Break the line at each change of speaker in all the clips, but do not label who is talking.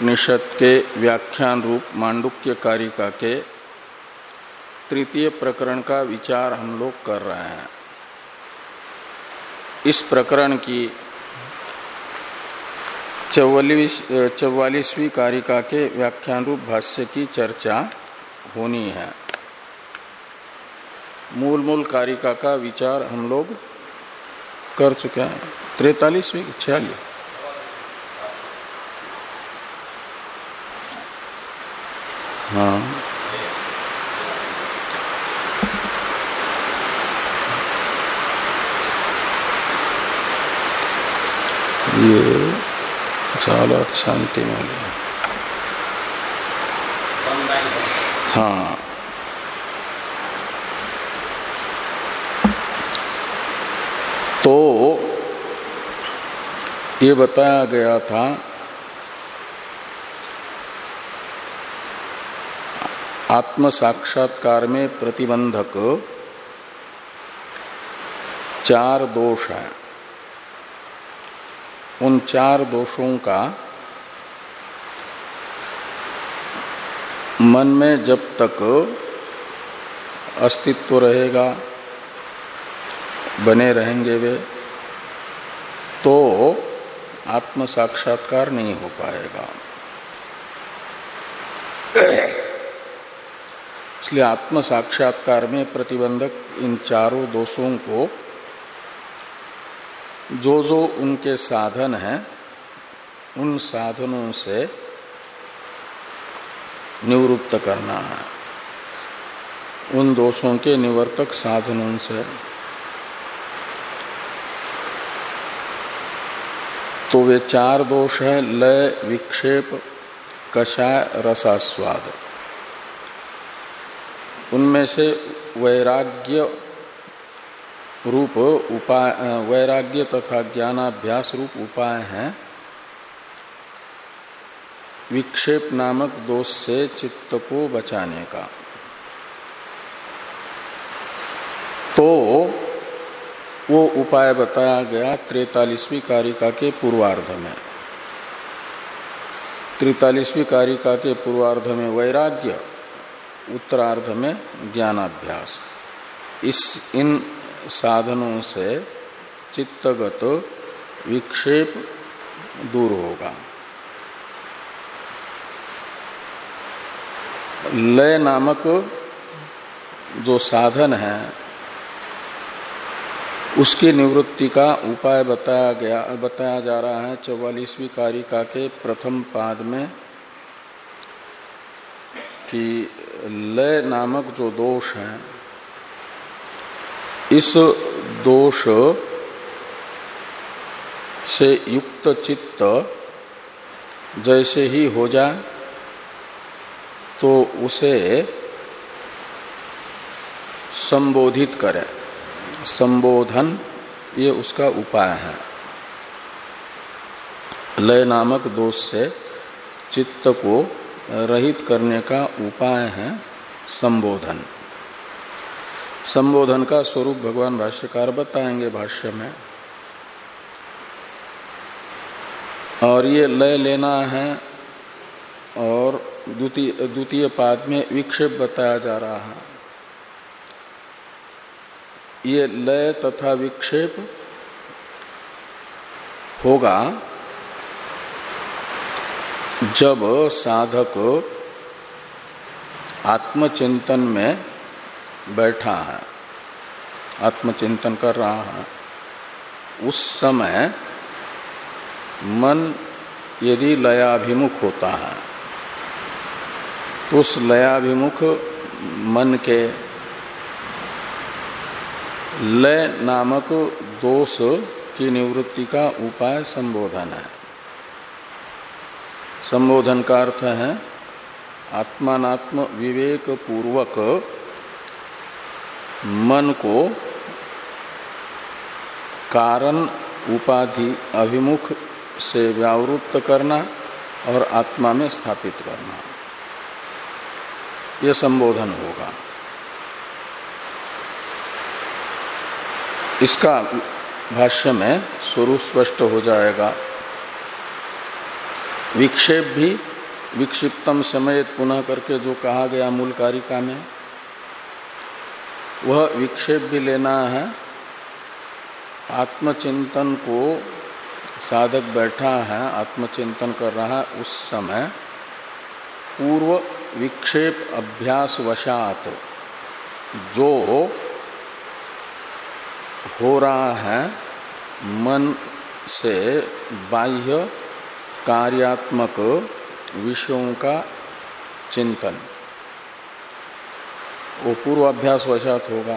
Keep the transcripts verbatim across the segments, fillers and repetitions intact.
उपनिषद के व्याख्यान रूप मांडुक्य कारिका के तृतीय प्रकरण का विचार हम लोग कर रहे हैं। इस प्रकरण की चौवालीसवीं कारिका के व्याख्यान रूप भाष्य की चर्चा होनी है। मूल मूल कारिका का विचार हम लोग कर चुके हैं। तैतालीसवीं छियालीस हाँ ये चाल शांति में हाँ तो ये बताया गया था आत्म साक्षात्कार में प्रतिबंधक चार दोष हैं। उन चार दोषों का मन में जब तक अस्तित्व रहेगा, बने रहेंगे वे, तो आत्म साक्षात्कार नहीं हो पाएगा। इसलिए आत्म साक्षात्कार में प्रतिबंधक इन चारों दोषों को जो जो उनके साधन हैं उन साधनों से निवृत्त करना है, उन दोषों के निवर्तक साधनों से। तो वे चार दोष है लय, विक्षेप, कषाय, रसास्वाद। उनमें से वैराग्य रूप उपाय, वैराग्य तथा ज्ञानाभ्यास रूप उपाय हैं विक्षेप नामक दोष से चित्त को बचाने का। तो वो उपाय बताया गया तैतालीसवीं कारिका के पूर्वार्ध में। तैतालीसवीं कारिका के पूर्वार्ध में वैराग्य, उत्तरार्ध में ज्ञानाभ्यास। इस इन साधनों से चित्तगत विक्षेप दूर होगा। लय नामक जो साधन है उसकी निवृत्ति का उपाय बताया गया बताया जा रहा है चौवालीसवीं कारिका के प्रथम पाद में कि लय नामक जो दोष है, इस दोष से युक्त चित्त जैसे ही हो जाए तो उसे संबोधित करे। संबोधन ये उसका उपाय है। लय नामक दोष से चित्त को रहित करने का उपाय है संबोधन। संबोधन का स्वरूप भगवान भाष्यकार बताएंगे भाष्य में। और ये लय लेना है। और द्वितीय द्वितीय पाद में विक्षेप बताया जा रहा है। ये लय तथा विक्षेप होगा जब साधक आत्मचिंतन में बैठा है, आत्मचिंतन कर रहा है। उस समय मन यदि लयाभिमुख होता है तो उस लयाभिमुख मन के लय नामक दोष की निवृत्ति का उपाय संबोधन है। संबोधन का अर्थ है आत्मानात्म विवेक पूर्वक मन को कारण उपाधि अभिमुख से व्यावृत्त करना और आत्मा में स्थापित करना, यह संबोधन होगा। इसका भाष्य में स्वरूप स्पष्ट हो जाएगा। विक्षेप भी विक्षिप्तम समेत पुनः करके जो कहा गया मूल कारिका में, वह विक्षेप भी लेना है। आत्मचिंतन को साधक बैठा है, आत्मचिंतन कर रहा है, उस समय पूर्व विक्षेप अभ्यास वशात जो हो रहा है मन से बाह्य कार्यात्मक विषयों का चिंतन, वो पूर्वाभ्यास वशात होगा।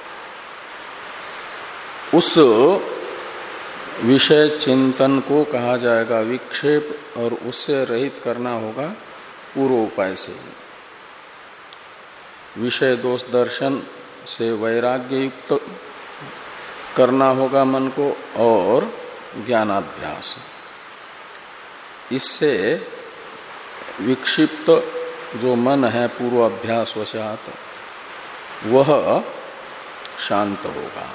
उस विषय चिंतन को कहा जाएगा विक्षेप, और उससे रहित करना होगा पूर्व उपाय से। विषय दोष दर्शन से वैराग्य युक्त करना होगा मन को, और ज्ञानाभ्यास, इससे विक्षिप्त जो मन है पूर्वाभ्यास वशात वह शांत होगा।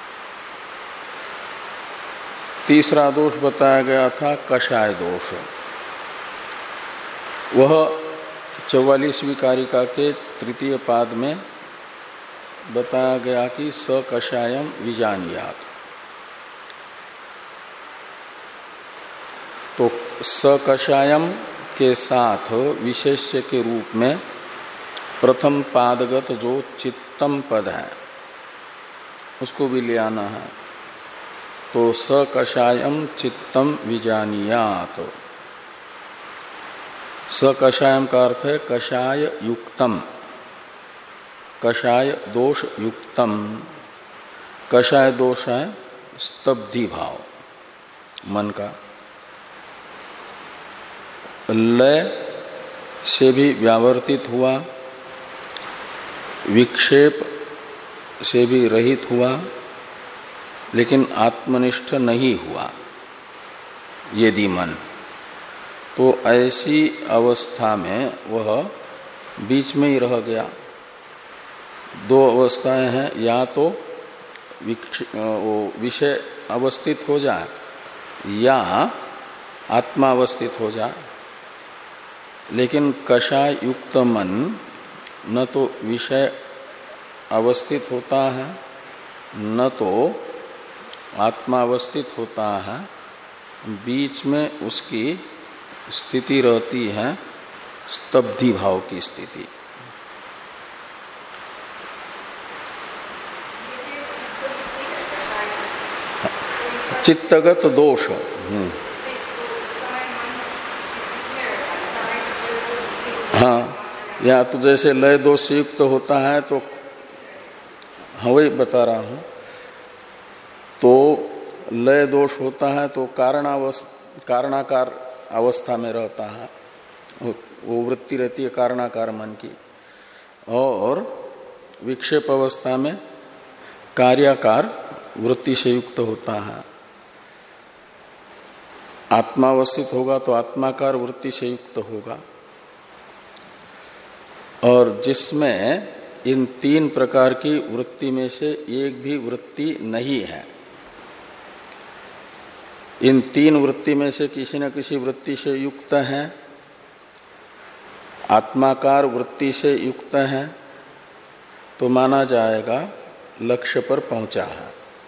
तीसरा दोष बताया गया था कषाय दोष। वह चौवालीसवीं कारिका के तृतीय पाद में बताया गया कि स कषायम विजानियात। तो स कषायम के साथ विशेष्य के रूप में प्रथम पादगत जो चित्तम पद है उसको भी ले आना है। तो स कषायम चित्तम विजानियात। स कषायम का अर्थ है कषाय युक्तम, कषाय दोष युक्तम। कषाय दोष है स्तब्धि भाव मन का, लय से भी व्यावर्तित हुआ, विक्षेप से भी रहित हुआ, लेकिन आत्मनिष्ठ नहीं हुआ यदि मन, तो ऐसी अवस्था में वह बीच में ही रह गया। दो अवस्थाएं हैं, या तो वो विषय अवस्थित हो जाए या आत्मा अवस्थित हो जाए। लेकिन कषाय युक्त मन न तो विषय अवस्थित होता है न तो आत्मा अवस्थित होता है, बीच में उसकी स्थिति रहती है स्तब्धि भाव की स्थिति। चित्तगत दोष। हम्म हाँ, या तो जैसे लय दोष से युक्त होता है तो हाँ वही बता रहा हूं। तो लय दोष होता है तो कारणावस्था कारणाकार अवस्था में रहता है, वो वृत्ति रहती है कारणाकार मन की, और विक्षेप अवस्था में कार्याकार वृत्ति से युक्त होता है। आत्मा अवस्थित होगा तो आत्माकार वृत्ति से युक्त होगा। और जिसमें इन तीन प्रकार की वृत्ति में से एक भी वृत्ति नहीं है, इन तीन वृत्ति में से किसी न किसी वृत्ति से युक्त है, आत्माकार वृत्ति से युक्त है, तो माना जाएगा लक्ष्य पर पहुंचा है।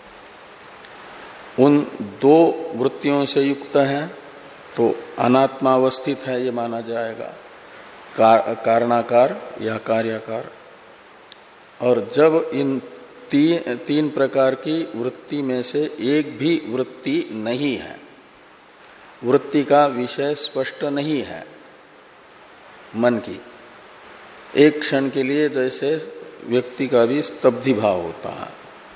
उन दो वृत्तियों से युक्त है तो अनात्मा अवस्थित है, ये माना जाएगा कारणाकार या कार्याकार। और जब इन ती, तीन प्रकार की वृत्ति में से एक भी वृत्ति नहीं है, वृत्ति का विषय स्पष्ट नहीं है मन की, एक क्षण के लिए जैसे व्यक्ति का भी स्तब्धि भाव होता है,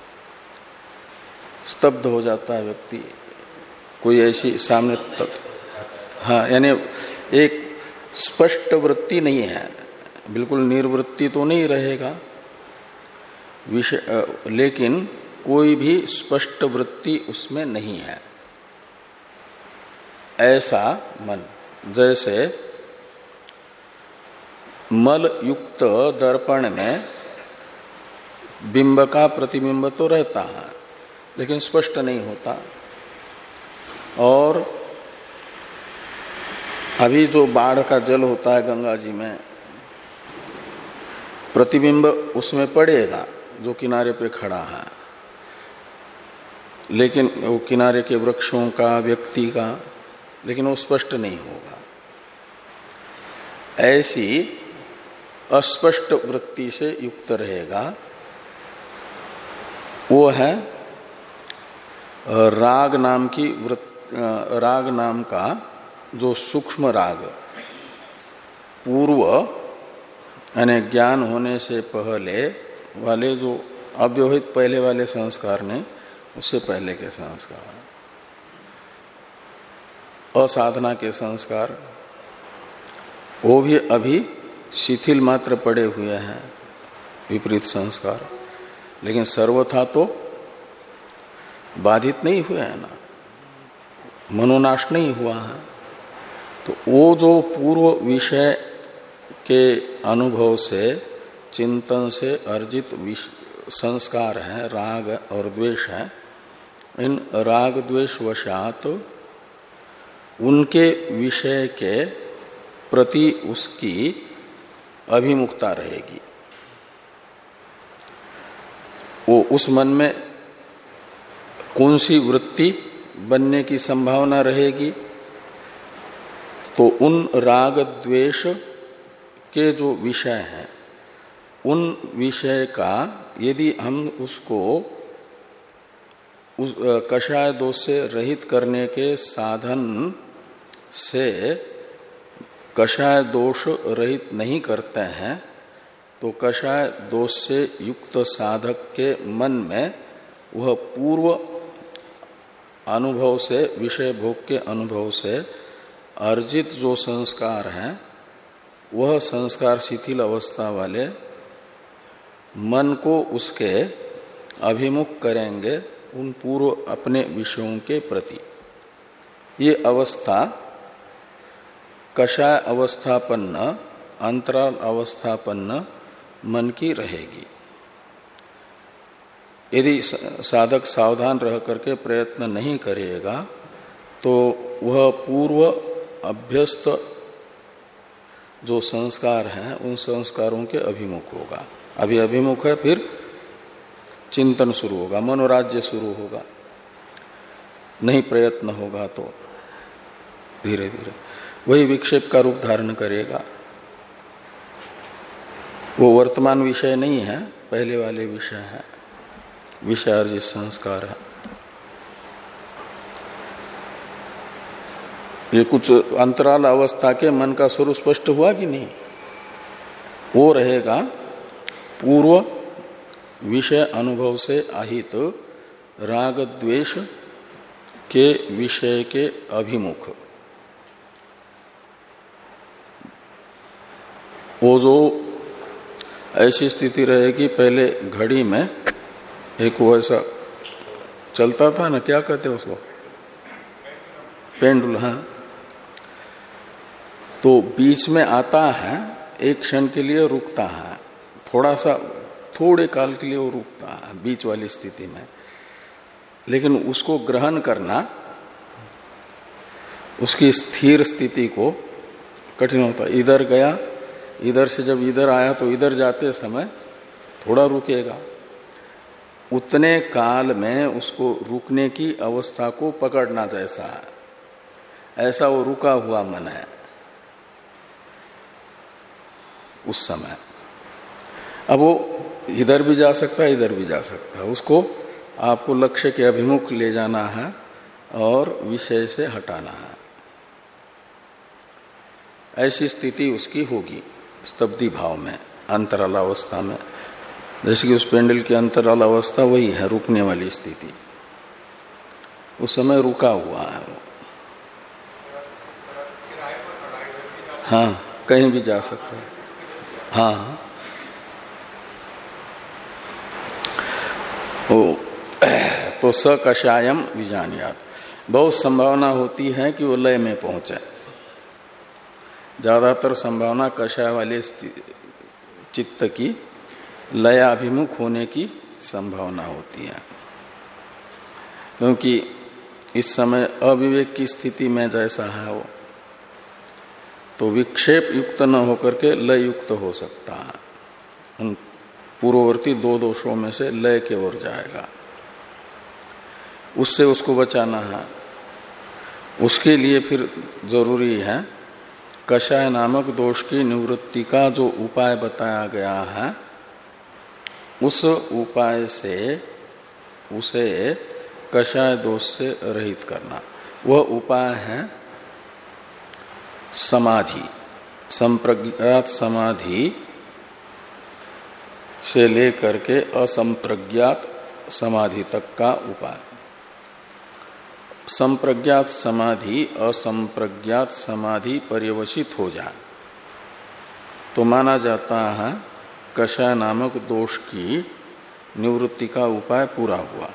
स्तब्ध हो जाता है व्यक्ति, कोई ऐसी सामने तक, हाँ, यानी एक स्पष्ट वृत्ति नहीं है, बिल्कुल निर्वृत्ति तो नहीं रहेगा विषय, लेकिन कोई भी स्पष्ट वृत्ति उसमें नहीं है। ऐसा मन जैसे मल युक्त दर्पण में बिंब का प्रतिबिंब तो रहता है लेकिन स्पष्ट नहीं होता, और अभी जो बाढ़ का जल होता है गंगा जी में, प्रतिबिंब उसमें पड़ेगा जो किनारे पे खड़ा है, लेकिन वो किनारे के वृक्षों का, व्यक्ति का, लेकिन वो स्पष्ट नहीं होगा। ऐसी अस्पष्ट वृत्ति से युक्त रहेगा वो है राग नाम की वृत्ति, राग नाम का जो सूक्ष्म राग पूर्व यानी ज्ञान होने से पहले वाले जो अव्यवहित पहले वाले संस्कार ने, उससे पहले के संस्कार, असाधना के संस्कार, वो भी अभी शिथिल मात्र पड़े हुए हैं, विपरीत संस्कार, लेकिन सर्वथा तो बाधित नहीं हुए हैं ना, मनोनाश नहीं हुआ है। तो वो जो पूर्व विषय के अनुभव से, चिंतन से अर्जित संस्कार हैं, राग और द्वेष है, इन राग द्वेष वशात उनके विषय के प्रति उसकी अभिमुखता रहेगी। वो उस मन में कौन सी वृत्ति बनने की संभावना रहेगी, तो उन राग द्वेष के जो विषय हैं उन विषय का यदि हम उसको उस कषाय दोष से रहित करने के साधन से कषाय दोष रहित नहीं करते हैं, तो कषाय दोष से युक्त साधक के मन में वह पूर्व अनुभव से, विषय भोग के अनुभव से अर्जित जो संस्कार हैं, वह संस्कार शिथिल अवस्था वाले मन को उसके अभिमुख करेंगे उन पूर्व अपने विषयों के प्रति। ये अवस्था कषाय अवस्थापन्न, अंतराल अवस्थापन्न मन की रहेगी। यदि साधक सावधान रह करके प्रयत्न नहीं करेगा तो वह पूर्व अभ्यस्त जो संस्कार हैं उन संस्कारों के अभिमुख होगा। अभी अभिमुख है, फिर चिंतन शुरू होगा, मनोराज्य शुरू होगा, नहीं प्रयत्न होगा तो धीरे धीरे वही विक्षेप का रूप धारण करेगा। वो वर्तमान विषय नहीं है, पहले वाले विषय है, विषय अर्जित संस्कार है। ये कुछ अंतराल अवस्था के मन का स्वरूप स्पष्ट हुआ कि नहीं? वो रहेगा पूर्व विषय अनुभव से आहित राग द्वेष के विषय के अभिमुख। वो जो ऐसी स्थिति रहेगी, पहले घड़ी में एक वो ऐसा चलता था ना, क्या कहते हैं उसको, पेंडुल, हाँ, तो बीच में आता है, एक क्षण के लिए रुकता है, थोड़ा सा थोड़े काल के लिए वो रुकता है बीच वाली स्थिति में, लेकिन उसको ग्रहण करना, उसकी स्थिर स्थिति को कठिन होता। इधर गया, इधर से जब इधर आया तो इधर जाते समय थोड़ा रुकेगा, उतने काल में उसको रुकने की अवस्था को पकड़ना जैसा है, ऐसा वो रुका हुआ मन है उस समय। अब वो इधर भी जा सकता है, इधर भी जा सकता है, उसको आपको लक्ष्य के अभिमुख ले जाना है और विषय से हटाना है। ऐसी स्थिति उसकी होगी स्तब्धि भाव में, अंतराल अवस्था में। जैसे कि उस पेंडल की अंतराल अवस्था वही है, रुकने वाली स्थिति, उस समय रुका हुआ है वो। हाँ, कहीं भी जा सकता है। हाँ, ओ, तो स कषायम विजानियात, बहुत संभावना होती है कि वो लय में पहुंचे। ज्यादातर संभावना कषाय वाले चित्त की लयाभिमुख होने की संभावना होती है, क्योंकि इस समय अविवेक की स्थिति में जैसा है वो, तो विक्षेप युक्त न होकर के लय युक्त हो सकता है। उन पूर्ववर्ती दो दोषों में से लय की ओर जाएगा, उससे उसको बचाना है। उसके लिए फिर जरूरी है कषाय नामक दोष की निवृत्ति का जो उपाय बताया गया है, उस उपाय से उसे कषाय दोष से रहित करना। वह उपाय है समाधि, संप्रज्ञात समाधि से लेकर के असंप्रज्ञात समाधि तक का उपाय। संप्रज्ञात समाधि असंप्रज्ञात समाधि पर्यवसित हो जाए तो माना जाता है कषाय नामक दोष की निवृत्ति का उपाय पूरा हुआ।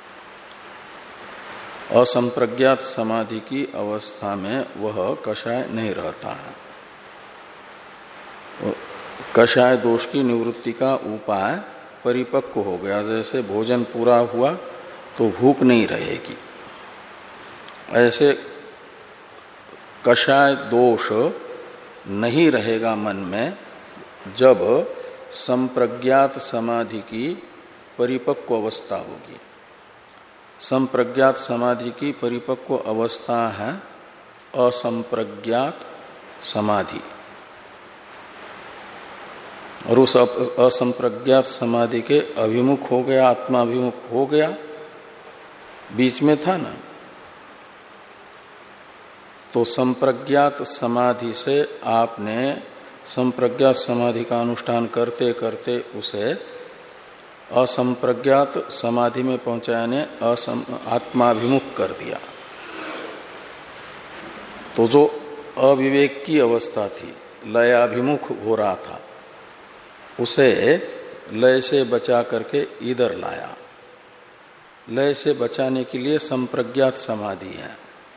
असंप्रज्ञात समाधि की अवस्था में वह कषाय नहीं रहता है। कषाय दोष की निवृत्ति का उपाय परिपक्व हो गया। जैसे भोजन पूरा हुआ तो भूख नहीं रहेगी, ऐसे कषाय दोष नहीं रहेगा मन में जब संप्रज्ञात समाधि की परिपक्व अवस्था होगी। संप्रज्ञात समाधि की परिपक्व अवस्था है असंप्रज्ञात समाधि, और उस असंप्रज्ञात समाधि के अभिमुख हो गया, आत्माभिमुख हो गया, बीच में था ना। तो संप्रज्ञात समाधि से आपने संप्रज्ञात समाधि का अनुष्ठान करते करते उसे असंप्रज्ञात समाधि में पहुंचाने आत्माभिमुख कर दिया। तो जो अविवेक की अवस्था थी, लयाभिमुख हो रहा था, उसे लय से बचा करके इधर लाया। लय से बचाने के लिए संप्रज्ञात समाधि है।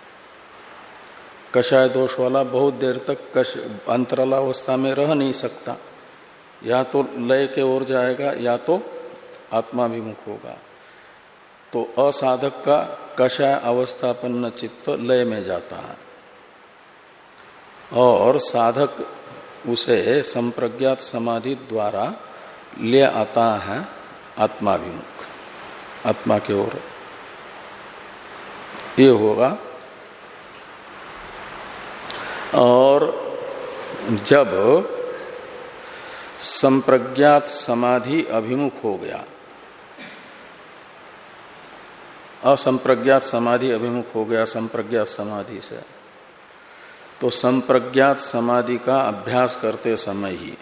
कषाय दोष वाला बहुत देर तक कश अंतरालावस्था में रह नहीं सकता, या तो लय के ओर जाएगा या तो आत्माभिमुख होगा। तो असाधक का कषाय अवस्थापन्न चित्त लय में जाता है और साधक उसे संप्रज्ञात समाधि द्वारा ले आता है आत्माभिमुख, आत्मा की ओर। ये होगा। और जब संप्रज्ञात समाधि अभिमुख हो गया, असंप्रज्ञात समाधि अभिमुख हो गया संप्रज्ञात समाधि से, तो संप्रज्ञात समाधि का अभ्यास करते समय ही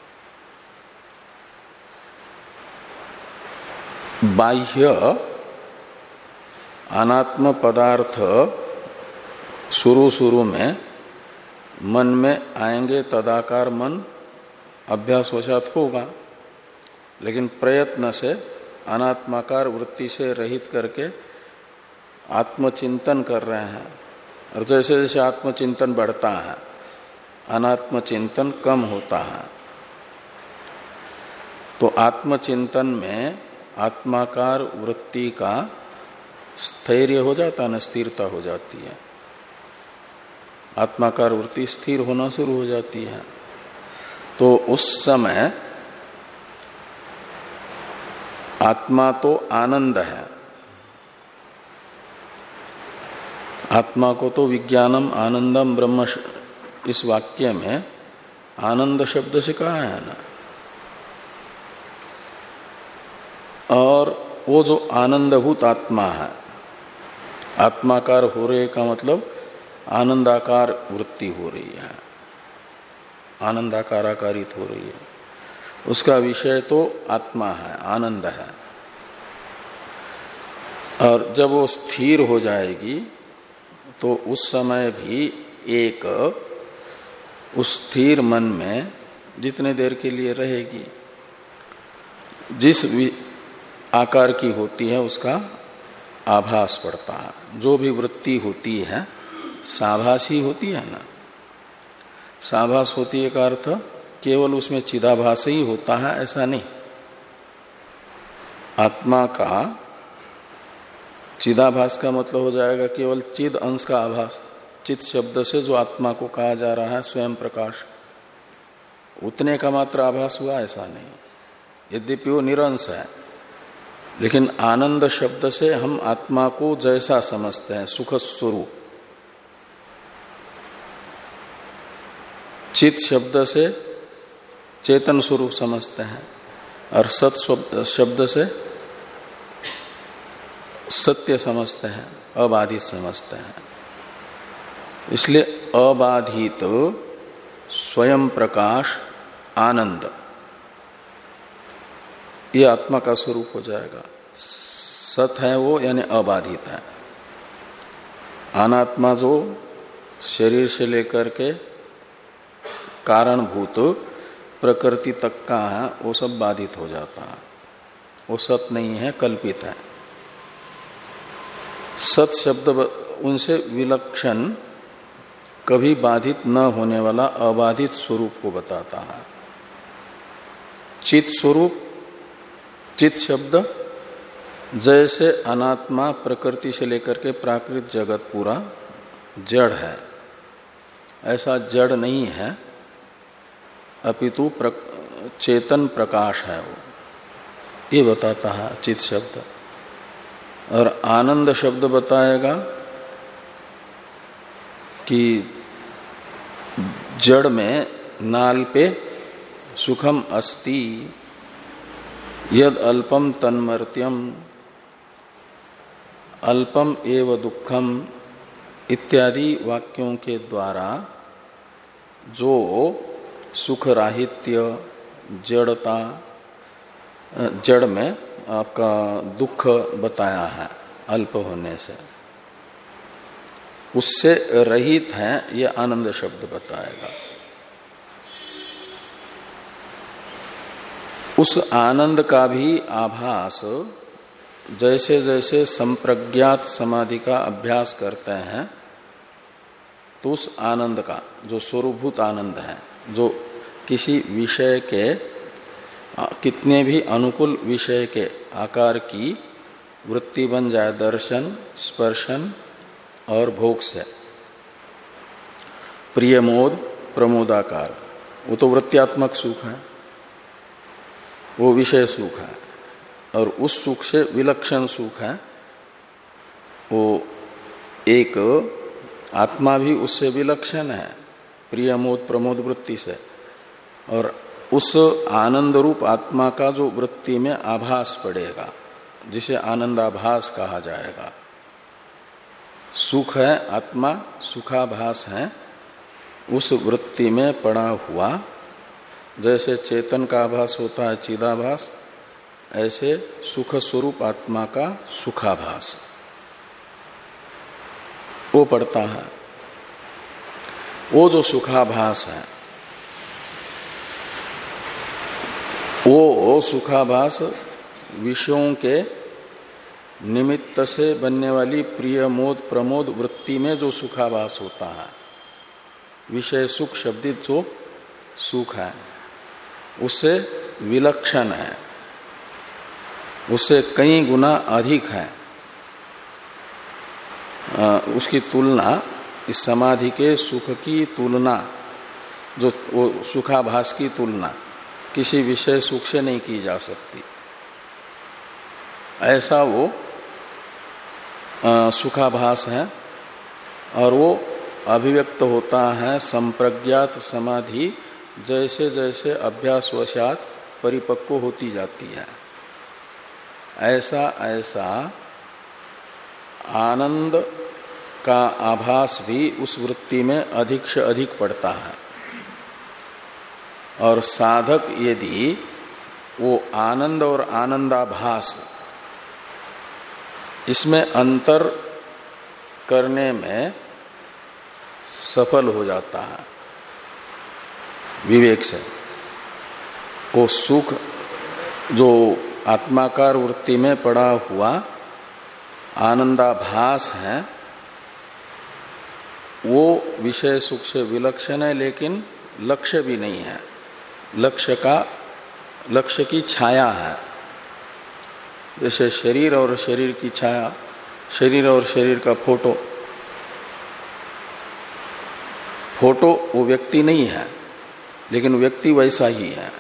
बाह्य अनात्म पदार्थ शुरू शुरू में मन में आएंगे, तदाकार मन अभ्यासवशात होगा, लेकिन प्रयत्न से अनात्माकार वृत्ति से रहित करके आत्मचिंतन कर रहे हैं। और जैसे जैसे आत्मचिंतन बढ़ता है, अनात्मचिंतन कम होता है। तो आत्मचिंतन में आत्माकार वृत्ति का स्थैर्य हो जाता है, न स्थिरता हो जाती है। आत्माकार वृत्ति स्थिर होना शुरू हो जाती है। तो उस समय आत्मा तो आनंद है, आत्मा को तो विज्ञानम आनंदम ब्रह्म, इस वाक्य में आनंद शब्द से कहा है ना। और वो जो आनंदभूत आत्मा है, आत्माकार हो रहे का मतलब आनंदाकार वृत्ति हो रही है, आनंदाकार आकारित हो रही है, उसका विषय तो आत्मा है, आनंद है। और जब वो स्थिर हो जाएगी तो उस समय भी एक उस स्थिर मन में जितने देर के लिए रहेगी, जिस आकार की होती है उसका आभास पड़ता है। जो भी वृत्ति होती है साभासी होती है ना। साभास होती है का अर्थ केवल उसमें चिदाभास ही होता है ऐसा नहीं। आत्मा का चिदाभास का मतलब हो जाएगा केवल चिद अंश का आभास, चित शब्द से जो आत्मा को कहा जा रहा है स्वयं प्रकाश, उतने का मात्र आभास हुआ ऐसा नहीं, यद्यपि वो निरंश है, लेकिन आनंद शब्द से हम आत्मा को जैसा समझते हैं सुख स्वरूप, चित शब्द से चेतन स्वरूप समझते हैं, और सत शब्द से सत्य समझते हैं, अबाधित समझते हैं। इसलिए अबाधित स्वयं प्रकाश आनंद ये आत्मा का स्वरूप हो जाएगा। सत है वो, यानी अबाधित है। अनात्मा जो शरीर से लेकर के कारणभूत प्रकृति तक का है वो सब बाधित हो जाता है, वो सत नहीं है, कल्पित है। सत शब्द उनसे विलक्षण कभी बाधित न होने वाला अबाधित स्वरूप को बताता है। चित स्वरूप, चित शब्द जैसे अनात्मा प्रकृति से लेकर के प्राकृत जगत पूरा जड़ है, ऐसा जड़ नहीं है, अपितु प्र, चेतन प्रकाश है वो, ये बताता है चित शब्द। और आनंद शब्द बताएगा कि जड़ में नाल पे सुखम अस्ति यद अल्पम तन्मर्त्यम अल्पम एव दुखम इत्यादि वाक्यों के द्वारा जो सुख राहित्य, जड़ता, जड़ में आपका दुख बताया है अल्प होने से, उससे रहित है, ये आनंद शब्द बताएगा। उस आनंद का भी आभास जैसे जैसे संप्रज्ञात समाधि का अभ्यास करते हैं तो उस आनंद का जो स्वरूभूत आनंद है, जो किसी विषय के कितने भी अनुकूल विषय के आकार की वृत्ति बन जाए, दर्शन, स्पर्शन और भोग से, प्रिय मोद प्रमोदाकार, वो तो वृत्त्यात्मक सुख है, वो विषय सुख है। और उस सुख से विलक्षण सुख है वो एक आत्मा भी उससे विलक्षण है, प्रिय मोद प्रमोद वृत्ति से। और उस आनंद रूप आत्मा का जो वृत्ति में आभास पड़ेगा, जिसे आनंदाभास कहा जाएगा। सुख है आत्मा, सुखाभास है, उस वृत्ति में पड़ा हुआ, जैसे चेतन का आभास होता है चिदाभास, ऐसे सुख स्वरूप आत्मा का सुखाभास वो पड़ता है। वो जो सुखाभास है, वो सुखाभास विषयों के निमित्त से बनने वाली प्रिय मोद प्रमोद वृत्ति में जो सुखाभास होता है, विषय सुख शब्दित जो सुख है, उससे विलक्षण है, उससे कई गुना अधिक है। आ, उसकी तुलना, इस समाधि के सुख की तुलना, जो वो सुखाभास की तुलना किसी विषय सुख से नहीं की जा सकती। ऐसा वो आ, सुखाभास है, और वो अभिव्यक्त होता है संप्रज्ञात समाधि जैसे जैसे अभ्यासवशात परिपक्व होती जाती है। ऐसा ऐसा आनंद का आभास भी उस वृत्ति में अधिक से अधिक पड़ता है। और साधक यदि वो आनंद और आनंदाभास इसमें अंतर करने में सफल हो जाता है विवेक से, वो सुख जो आत्माकार वृत्ति में पड़ा हुआ आनंदाभास है, वो विषय सुख से विलक्षण है, लेकिन लक्ष्य भी नहीं है, लक्ष्य का लक्ष्य की छाया है। जैसे शरीर और शरीर की छाया, शरीर और शरीर का फोटो, फोटो वो व्यक्ति नहीं है, लेकिन व्यक्ति वैसा ही है।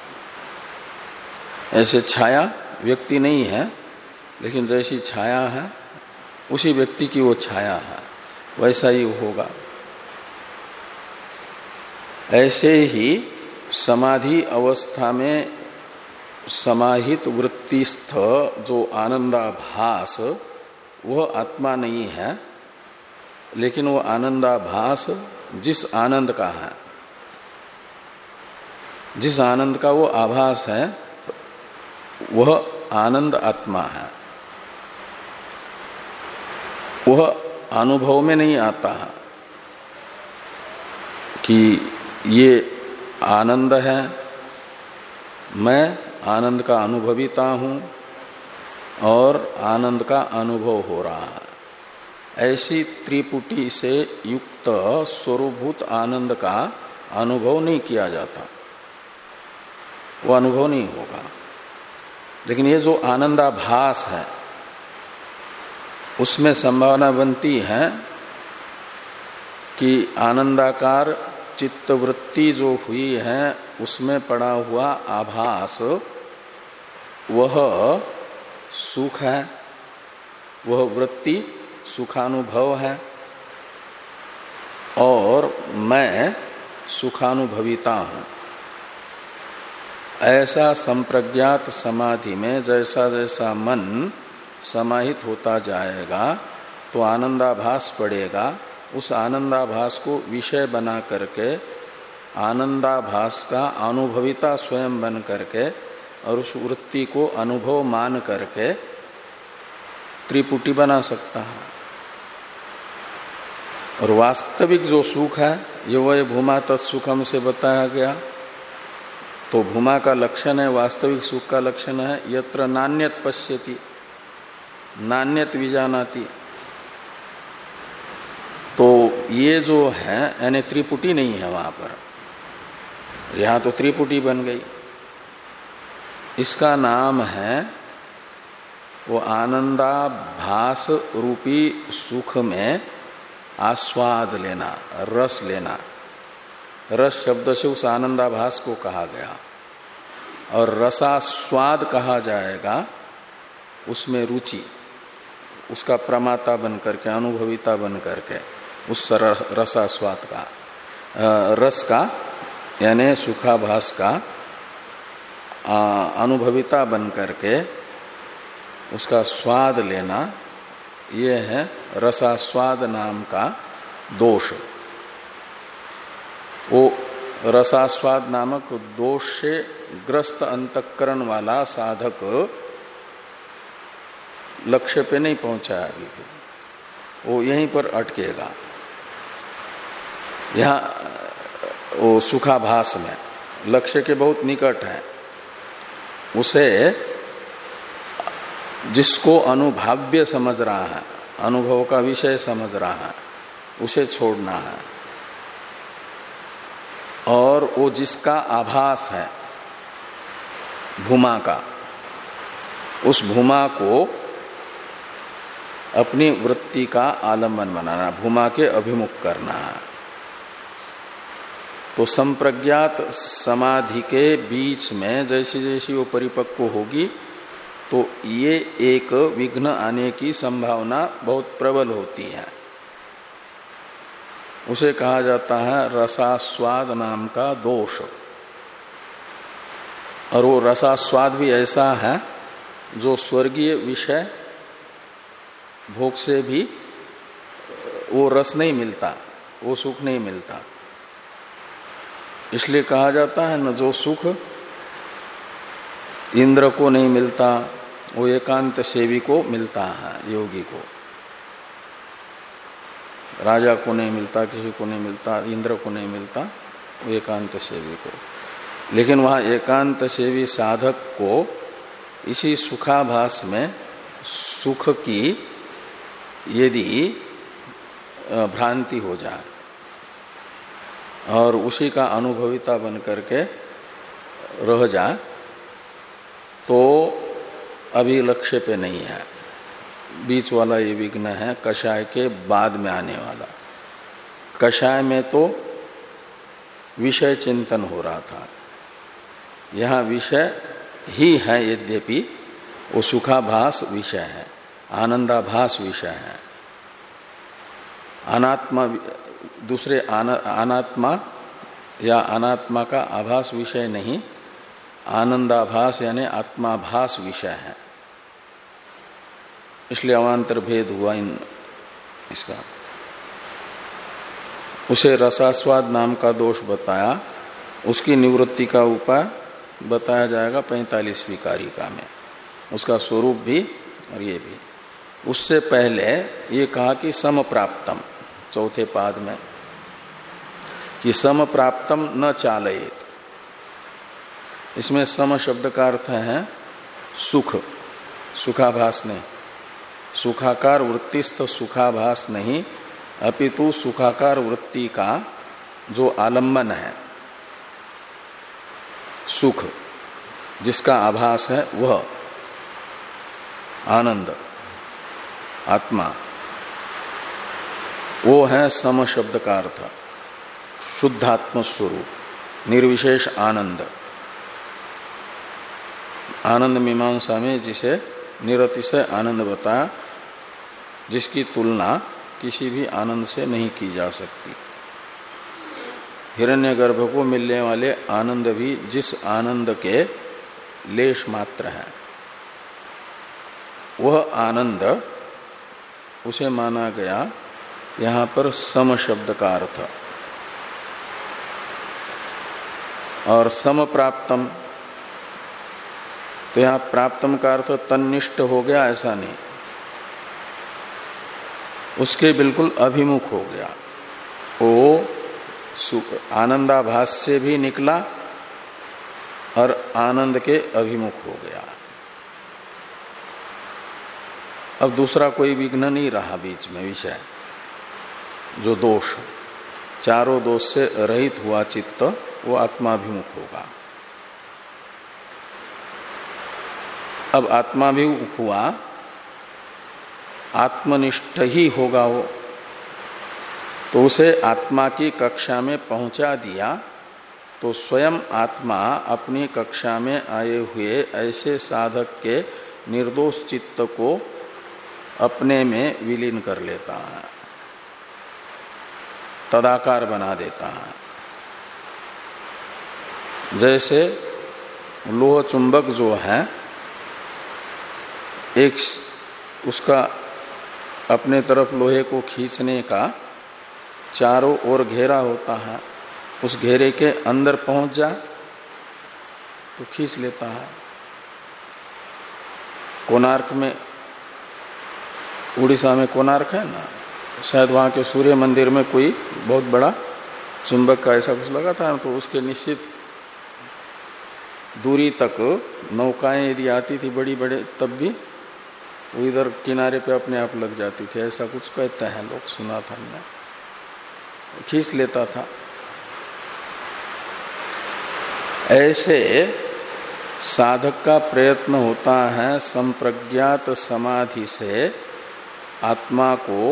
ऐसे छाया व्यक्ति नहीं है, लेकिन जैसी छाया है उसी व्यक्ति की वो छाया है, वैसा ही होगा। ऐसे ही समाधि अवस्था में समाहित वृत्तिस्थ जो आनंदाभास वह आत्मा नहीं है, लेकिन वो आनंदाभास जिस आनंद का है, जिस आनंद का वो आभास है, वह आनंद आत्मा है। वह अनुभव में नहीं आता है कि ये आनंद है, मैं आनंद का अनुभविता हूं और आनंद का अनुभव हो रहा है। ऐसी त्रिपुटी से युक्त स्वरूभूत आनंद का अनुभव नहीं किया जाता, वो अनुभव नहीं होगा। लेकिन ये जो आनंदाभास है उसमें संभावना बनती है कि आनंदाकार चित्तवृत्ति जो हुई है उसमें पड़ा हुआ आभास वह सुख है, वह वृत्ति सुखानुभव है और मैं सुखानुभविता हूं। ऐसा संप्रज्ञात समाधि में जैसा जैसा मन समाहित होता जाएगा तो आनंदाभास पड़ेगा। उस आनंदाभास को विषय बना करके आनंदाभास का अनुभविता स्वयं बन करके और उस वृत्ति को अनुभव मान करके त्रिपुटी बना सकता है। और वास्तविक जो सुख है ये वह भूमा तत्सुखम से बताया गया। तो भूमा का लक्षण है, वास्तविक सुख का लक्षण है यत्र नान्यत पश्यति नान्यत विजानाति। तो ये जो है यानी त्रिपुटी नहीं है वहां पर, यहां तो त्रिपुटी बन गई। इसका नाम है वो आनंदाभास रूपी सुख में आस्वाद लेना, रस लेना। रस शब्द से उस आनंदाभास को कहा गया और रसास्वाद कहा जाएगा उसमें रुचि, उसका प्रमाता बन करके, अनुभविता बन करके उस रसास्वाद का, रस का यानी सुखाभास का अनुभविता बन करके उसका स्वाद लेना, ये है रसास्वाद नाम का दोष। वो रसास्वाद नामक दोष से ग्रस्त अंतःकरण वाला साधक लक्ष्य पे नहीं पहुंचा है अभी भी, वो यहीं पर अटकेगा। यहाँ वो सुखाभास में लक्ष्य के बहुत निकट है, उसे जिसको अनुभाव्य समझ रहा है, अनुभव का विषय समझ रहा है, उसे छोड़ना है। और वो जिसका आभास है भूमा का, उस भूमा को अपनी वृत्ति का आलम्बन बनाना, भूमा के अभिमुख करना है। तो संप्रज्ञात समाधि के बीच में जैसी जैसी वो परिपक्व होगी तो ये एक विघ्न आने की संभावना बहुत प्रबल होती है। उसे कहा जाता है रसास्वाद नाम का दोष। और वो रसास्वाद भी ऐसा है जो स्वर्गीय विषय भोग से भी वो रस नहीं मिलता, वो सुख नहीं मिलता। इसलिए कहा जाता है न, जो सुख इंद्र को नहीं मिलता वो एकांत सेवी को मिलता है, योगी को। राजा को नहीं मिलता, किसी को नहीं मिलता, इंद्र को नहीं मिलता, वो एकांत सेवी को। लेकिन वहां एकांत सेवी साधक को इसी सुखाभास में सुख की यदि भ्रांति हो जाए और उसी का अनुभविता बन करके रह जाए तो अभी लक्ष्य पे नहीं है। बीच वाला ये विघ्न है, कषाय के बाद में आने वाला। कषाय में तो विषय चिंतन हो रहा था। यहां विषय ही है, यद्यपि वो सुखाभास विषय है, आनंदाभास विषय है। अनात्मा दूसरे अनात्मा या अनात्मा का आभास विषय नहीं, आनंदाभास यानी आत्माभास विषय है। इसलिए अवान्तर भेद हुआ इन इसका। उसे रसास्वाद नाम का दोष बताया, उसकी निवृत्ति का उपाय बताया जाएगा पैंतालीसवीं कारिका में, उसका स्वरूप भी और ये भी। उससे पहले ये कहा कि सम प्राप्तम, चौथे पाद में, कि सम प्राप्तम न चालयेत। इसमें सम शब्द का अर्थ है सुख, सुखाभास नहीं, सुखाकार वृत्तिस्थ सुखाभास नहीं, अपितु सुखाकार वृत्ति का जो आलम्बन है, सुख जिसका आभास है, वह आनंद आत्मा, वो है सम शब्द का अर्थ, शुद्धात्म स्वरूप, निर्विशेष आनंद। आनंद मीमांसा में जिसे निरतिशय आनंद बताया, जिसकी तुलना किसी भी आनंद से नहीं की जा सकती। हिरण्यगर्भ को मिलने वाले आनंद भी जिस आनंद के लेश मात्र है, वह आनंद उसे माना गया यहां पर सम शब्द का अर्थ। और सम प्राप्तम, तो यहां प्राप्तम का अर्थ तन्निष्ठ हो गया, ऐसा नहीं, उसके बिल्कुल अभिमुख हो गया। वो आनंदाभास से भी निकला और आनंद के अभिमुख हो गया। अब दूसरा कोई विघ्न नहीं रहा बीच में विषय, जो दोष, चारों दोष से रहित हुआ चित्त वो आत्माभिमुख होगा। अब आत्माभिमुख हुआ, आत्मनिष्ठ ही होगा वो, तो उसे आत्मा की कक्षा में पहुंचा दिया, तो स्वयं आत्मा अपनी कक्षा में आए हुए ऐसे साधक के निर्दोष चित्त को अपने में विलीन कर लेता है, तदाकार बना देता है। जैसे लोह चुंबक जो है, एक उसका अपने तरफ लोहे को खींचने का चारों ओर घेरा होता है, उस घेरे के अंदर पहुंच जाए तो खींच लेता है। कोणार्क में, उड़ीसा में कोणार्क है ना, शायद वहां के सूर्य मंदिर में कोई बहुत बड़ा चुंबक का ऐसा कुछ लगा था, तो उसके निश्चित दूरी तक नौकाएं यदि आती थी बड़ी बड़े, तब भी वो इधर किनारे पे अपने आप लग जाती थी, ऐसा कुछ कहते हैं लोग, सुना था हमने, खींच लेता था। ऐसे साधक का प्रयत्न होता है संप्रज्ञात समाधि से आत्मा को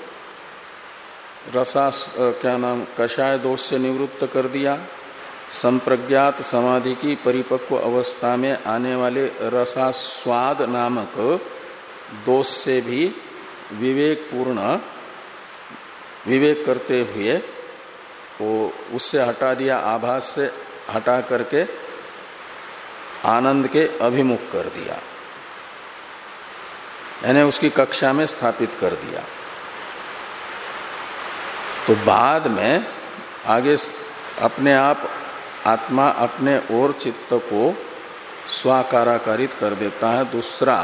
रसा क्या नाम कषाय दोष से निवृत्त कर दिया, संप्रज्ञात समाधि की परिपक्व अवस्था में आने वाले रसास्वाद नामक दोष से भी विवेक पूर्ण विवेक करते हुए वो उससे हटा दिया, आभास से हटा करके आनंद के अभिमुख कर दिया, यानी उसकी कक्षा में स्थापित कर दिया। तो बाद में आगे अपने आप आत्मा अपने ओर चित्त को स्वाकाराकारित कर देता है, दूसरा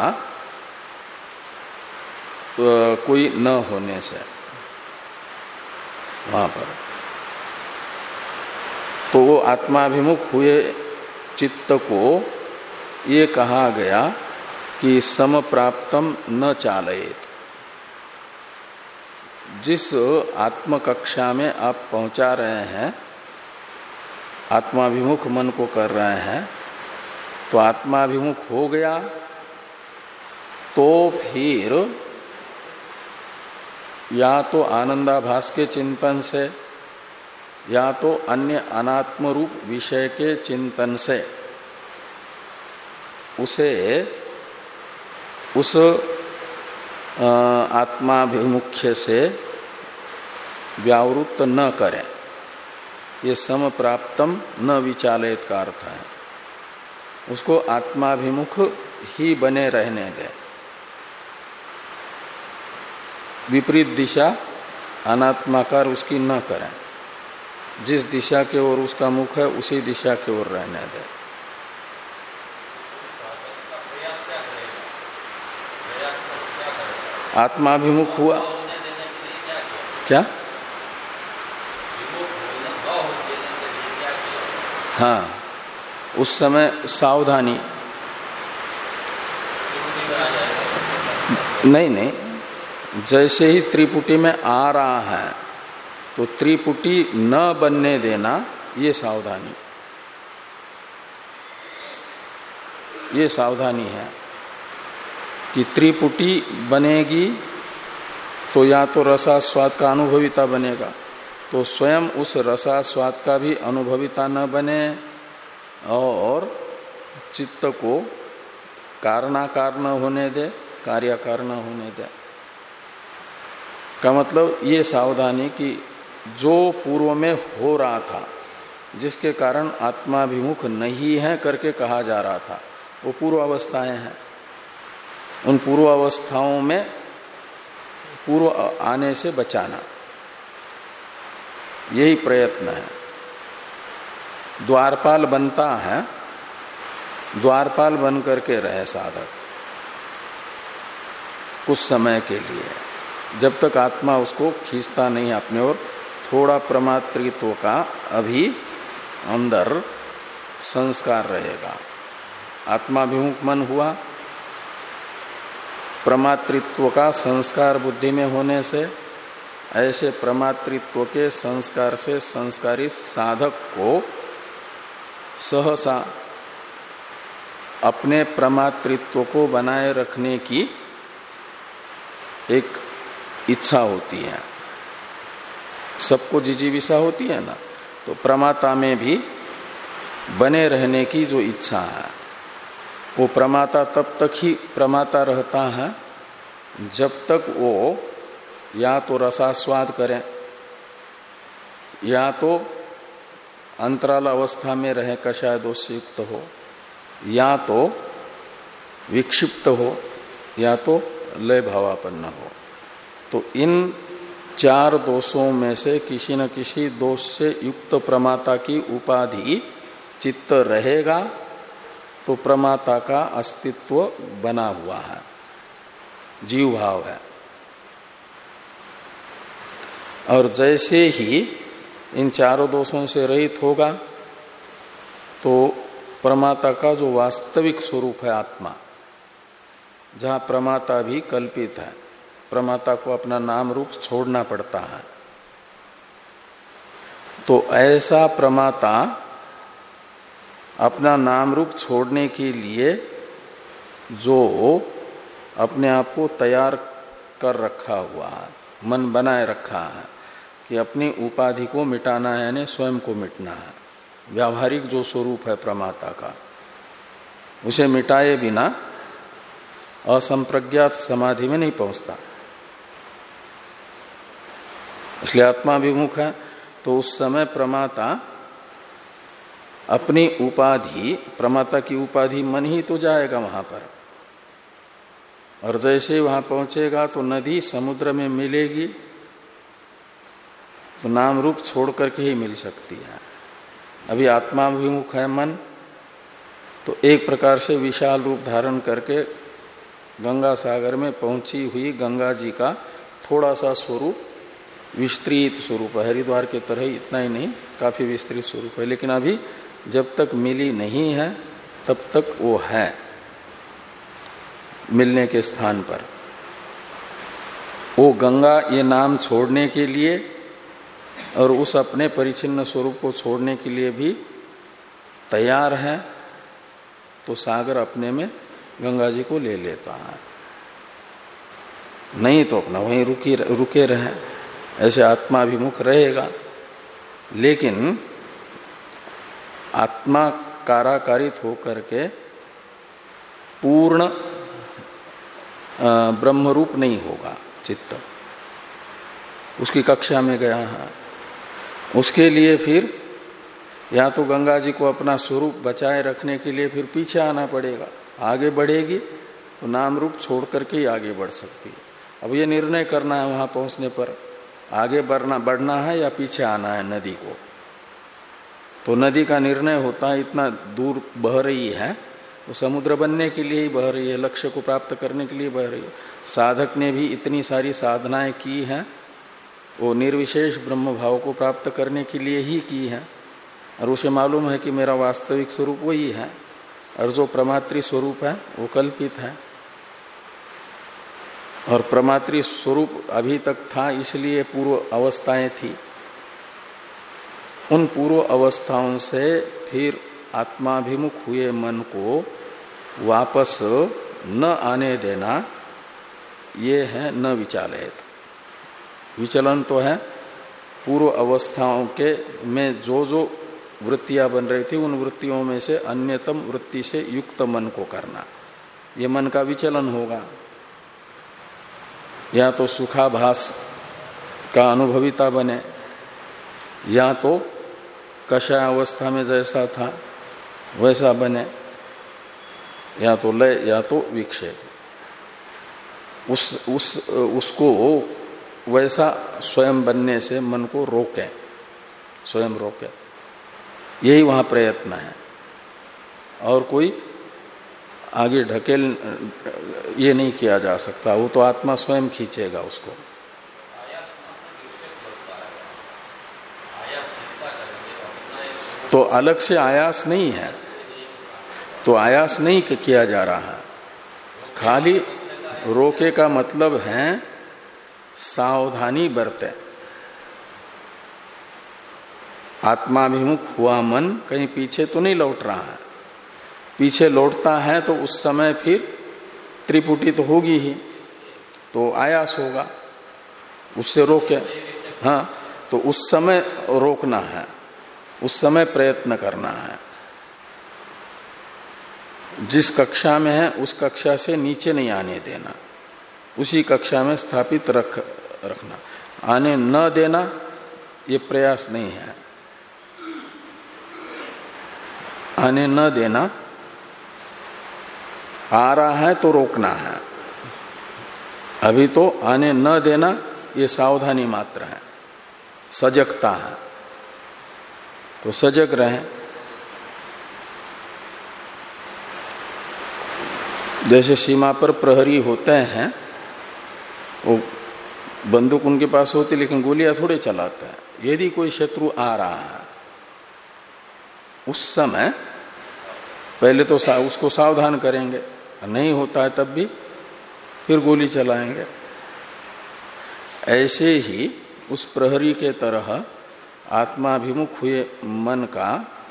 तो कोई न होने से वहां पर। तो वो आत्माभिमुख हुए चित्त को ये कहा गया कि सम प्राप्तम न चालयेत। जिस आत्म कक्षा में आप पहुंचा रहे हैं, आत्माभिमुख मन को कर रहे हैं, तो आत्माभिमुख हो गया तो फिर या तो आनंदाभास के चिंतन से या तो अन्य अनात्म रूप विषय के चिंतन से उसे उस आत्माभिमुख्य से व्यावृत्त न करें। ये समप्राप्तम न विचालित का अर्थ है। उसको आत्माभिमुख ही बने रहने दें। विपरीत दिशा अनात्माकार उसकी न करें। जिस दिशा के ओर उसका मुख है उसी दिशा के ओर रहने दें। आत्माभिमुख हुआ क्या? हाँ, उस समय सावधानी नहीं नहीं जैसे ही त्रिपुटी में आ रहा है तो त्रिपुटी न बनने देना, ये सावधानी ये सावधानी है कि त्रिपुटी बनेगी तो या तो रसास्वाद का अनुभविता बनेगा, तो स्वयं उस रसास्वाद का भी अनुभविता न बने और चित्त को कारणाकार न होने दे, कार्याकार न होने दे। का मतलब ये सावधानी कि जो पूर्व में हो रहा था, जिसके कारण आत्माभिमुख नहीं है करके कहा जा रहा था, वो पूर्व अवस्थाएं हैं। उन पूर्व अवस्थाओं में पूर्व आने से बचाना, यही प्रयत्न है। द्वारपाल बनता है, द्वारपाल बन करके रहे साधक कुछ समय के लिए, जब तक आत्मा उसको खींचता नहीं अपने ओर। थोड़ा प्रमातृत्व का अभी अंदर संस्कार रहेगा। आत्माभिमुख मन हुआ, प्रमातृत्व का संस्कार बुद्धि में होने से ऐसे प्रमातृत्व के संस्कार से संस्कारित साधक को सहसा अपने प्रमातृत्व को बनाए रखने की एक इच्छा होती है। सबको जिजीविषा होती है ना, तो प्रमाता में भी बने रहने की जो इच्छा है, वो प्रमाता तब तक ही प्रमाता रहता है जब तक वो या तो रसास्वाद करें, या तो अंतराल अवस्था में रहे, कषाय दोष से युक्त हो, या तो विक्षिप्त हो, या तो लय भावापन्न हो। तो इन चार दोषों में से किसी न किसी दोष से युक्त प्रमाता की उपाधि चित्त रहेगा तो प्रमाता का अस्तित्व बना हुआ है, जीव भाव है। और जैसे ही इन चारों दोषों से रहित होगा तो प्रमाता का जो वास्तविक स्वरूप है आत्मा, जहां प्रमाता भी कल्पित है, प्रमाता को अपना नाम रूप छोड़ना पड़ता है, तो ऐसा प्रमाता अपना नाम रूप छोड़ने के लिए जो अपने आप को तैयार कर रखा हुआ है, मन बनाए रखा है कि अपनी उपाधि को मिटाना है, यानी स्वयं को मिटना है। व्यावहारिक जो स्वरूप है प्रमाता का, उसे मिटाए बिना असंप्रज्ञात समाधि में नहीं पहुंचता। इसलिए आत्माभिमुख है तो उस समय प्रमाता अपनी उपाधि, प्रमाता की उपाधि मन ही तो जाएगा वहां पर, और जैसे ही वहां पहुंचेगा तो नदी समुद्र में मिलेगी तो नाम रूप छोड़ करके ही मिल सकती है। अभी आत्माभिमुख है मन, तो एक प्रकार से विशाल रूप धारण करके गंगा सागर में पहुंची हुई गंगा जी का थोड़ा सा स्वरूप, विस्तृत स्वरूप है, हरिद्वार के तरह ही, इतना ही नहीं, काफी विस्तृत स्वरूप है। लेकिन अभी जब तक मिली नहीं है तब तक वो है मिलने के स्थान पर। वो गंगा ये नाम छोड़ने के लिए और उस अपने परिचिन्न स्वरूप को छोड़ने के लिए भी तैयार है, तो सागर अपने में गंगा जी को ले लेता है, नहीं तो अपना वहीं रुकी रुके रहे। ऐसे आत्माभिमुख रहेगा लेकिन आत्मा काराकारित होकर के पूर्ण ब्रह्मरूप नहीं होगा चित्त, उसकी कक्षा में गया है। उसके लिए फिर या तो गंगा जी को अपना स्वरूप बचाए रखने के लिए फिर पीछे आना पड़ेगा, आगे बढ़ेगी तो नाम रूप छोड़ करके ही आगे बढ़ सकती है। अब ये निर्णय करना है वहां पहुंचने पर आगे बढ़ना बढ़ना है या पीछे आना है नदी को। तो नदी का निर्णय होता है, इतना दूर बह रही है तो समुद्र बनने के लिए ही बह रही है, लक्ष्य को प्राप्त करने के लिए बह रही है। साधक ने भी इतनी सारी साधनाएं की हैं, वो निर्विशेष ब्रह्म भाव को प्राप्त करने के लिए ही की है, और उसे मालूम है कि मेरा वास्तविक स्वरूप वही है, और जो प्रमात्री स्वरूप है वो कल्पित है। और प्रमात्री स्वरूप अभी तक था इसलिए पूर्व अवस्थाएं थी, उन पूर्व अवस्थाओं से फिर आत्माभिमुख हुए मन को वापस न आने देना, ये है न विचालयत। विचलन तो है पूर्व अवस्थाओं के में जो जो वृत्तियां बन रही थी उन वृत्तियों में से अन्यतम वृत्ति से युक्त मन को करना, ये मन का विचलन होगा। या तो सुखाभास का अनुभविता बने, या तो कषाय अवस्था में जैसा था वैसा बने, या तो लय या तो विक्षेप। उस उस उसको वैसा स्वयं बनने से मन को रोके, स्वयं रोके, यही वहां प्रयत्न है। और कोई आगे ढकेल ये नहीं किया जा सकता, वो तो आत्मा स्वयं खींचेगा उसको। तो अलग से आयास नहीं है, तो आयास नहीं किया जा रहा है, खाली रोके का मतलब है सावधानी बरते। आत्माभिमुख हुआ मन कहीं पीछे तो नहीं लौट रहा है, पीछे लौटता है तो उस समय फिर त्रिपुटी तो होगी ही, तो आयास होगा, उससे रोके। हाँ, तो उस समय रोकना है, उस समय प्रयत्न करना है। जिस कक्षा में है उस कक्षा से नीचे नहीं आने देना, उसी कक्षा में स्थापित रख रखना। आने न देना ये प्रयास नहीं है, आने न देना, आ रहा है तो रोकना है। अभी तो आने न देना ये सावधानी मात्र है, सजगता है, तो सजग रहे। जैसे सीमा पर प्रहरी होते हैं, वो बंदूक उनके पास होती लेकिन गोलियां थोड़े चलाते हैं। यदि कोई शत्रु आ रहा है उस समय पहले तो सा, उसको सावधान करेंगे, नहीं होता है तब भी फिर गोली चलाएंगे। ऐसे ही उस प्रहरी के तरह आत्माभिमुख हुए मन का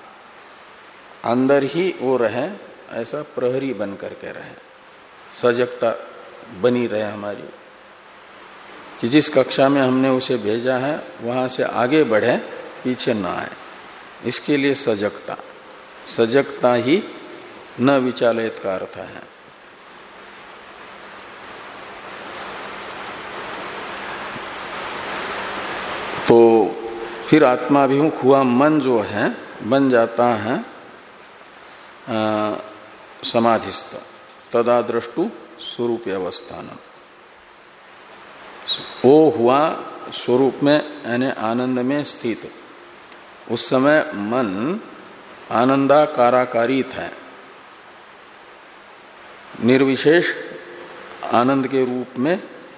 अंदर ही वो रहे, ऐसा प्रहरी बन करके रहे, सजगता बनी रहे हमारी, कि जिस कक्षा में हमने उसे भेजा है वहां से आगे बढ़े, पीछे न आए। इसके लिए सजगता, सजगता ही न विचालित का अर्थ है। तो फिर आत्माभिमुख हुआ मन जो है बन जाता है समाधिस्थ, तदा दृष्टु स्वरूप अवस्थान। वो हुआ स्वरूप में यानी आनंद में स्थित। उस समय मन आनंदाकाराकारित है, निर्विशेष आनंद के रूप में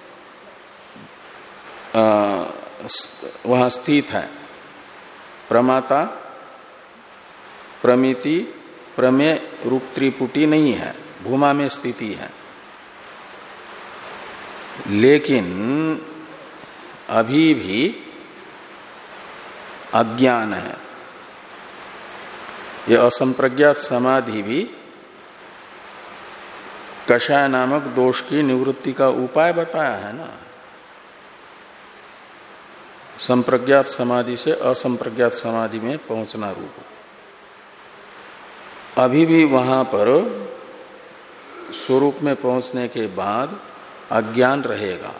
वहां स्थित है। प्रमाता प्रमिति प्रमेय रूप त्रिपुटी नहीं है, भूमा में स्थिति है। लेकिन अभी भी अज्ञान है। यह असंप्रज्ञात समाधि भी कषाय नामक दोष की निवृत्ति का उपाय बताया है ना। संप्रज्ञात समाधि से असंप्रज्ञात समाधि में पहुंचना रूप। अभी भी वहां पर स्वरूप में पहुंचने के बाद अज्ञान रहेगा।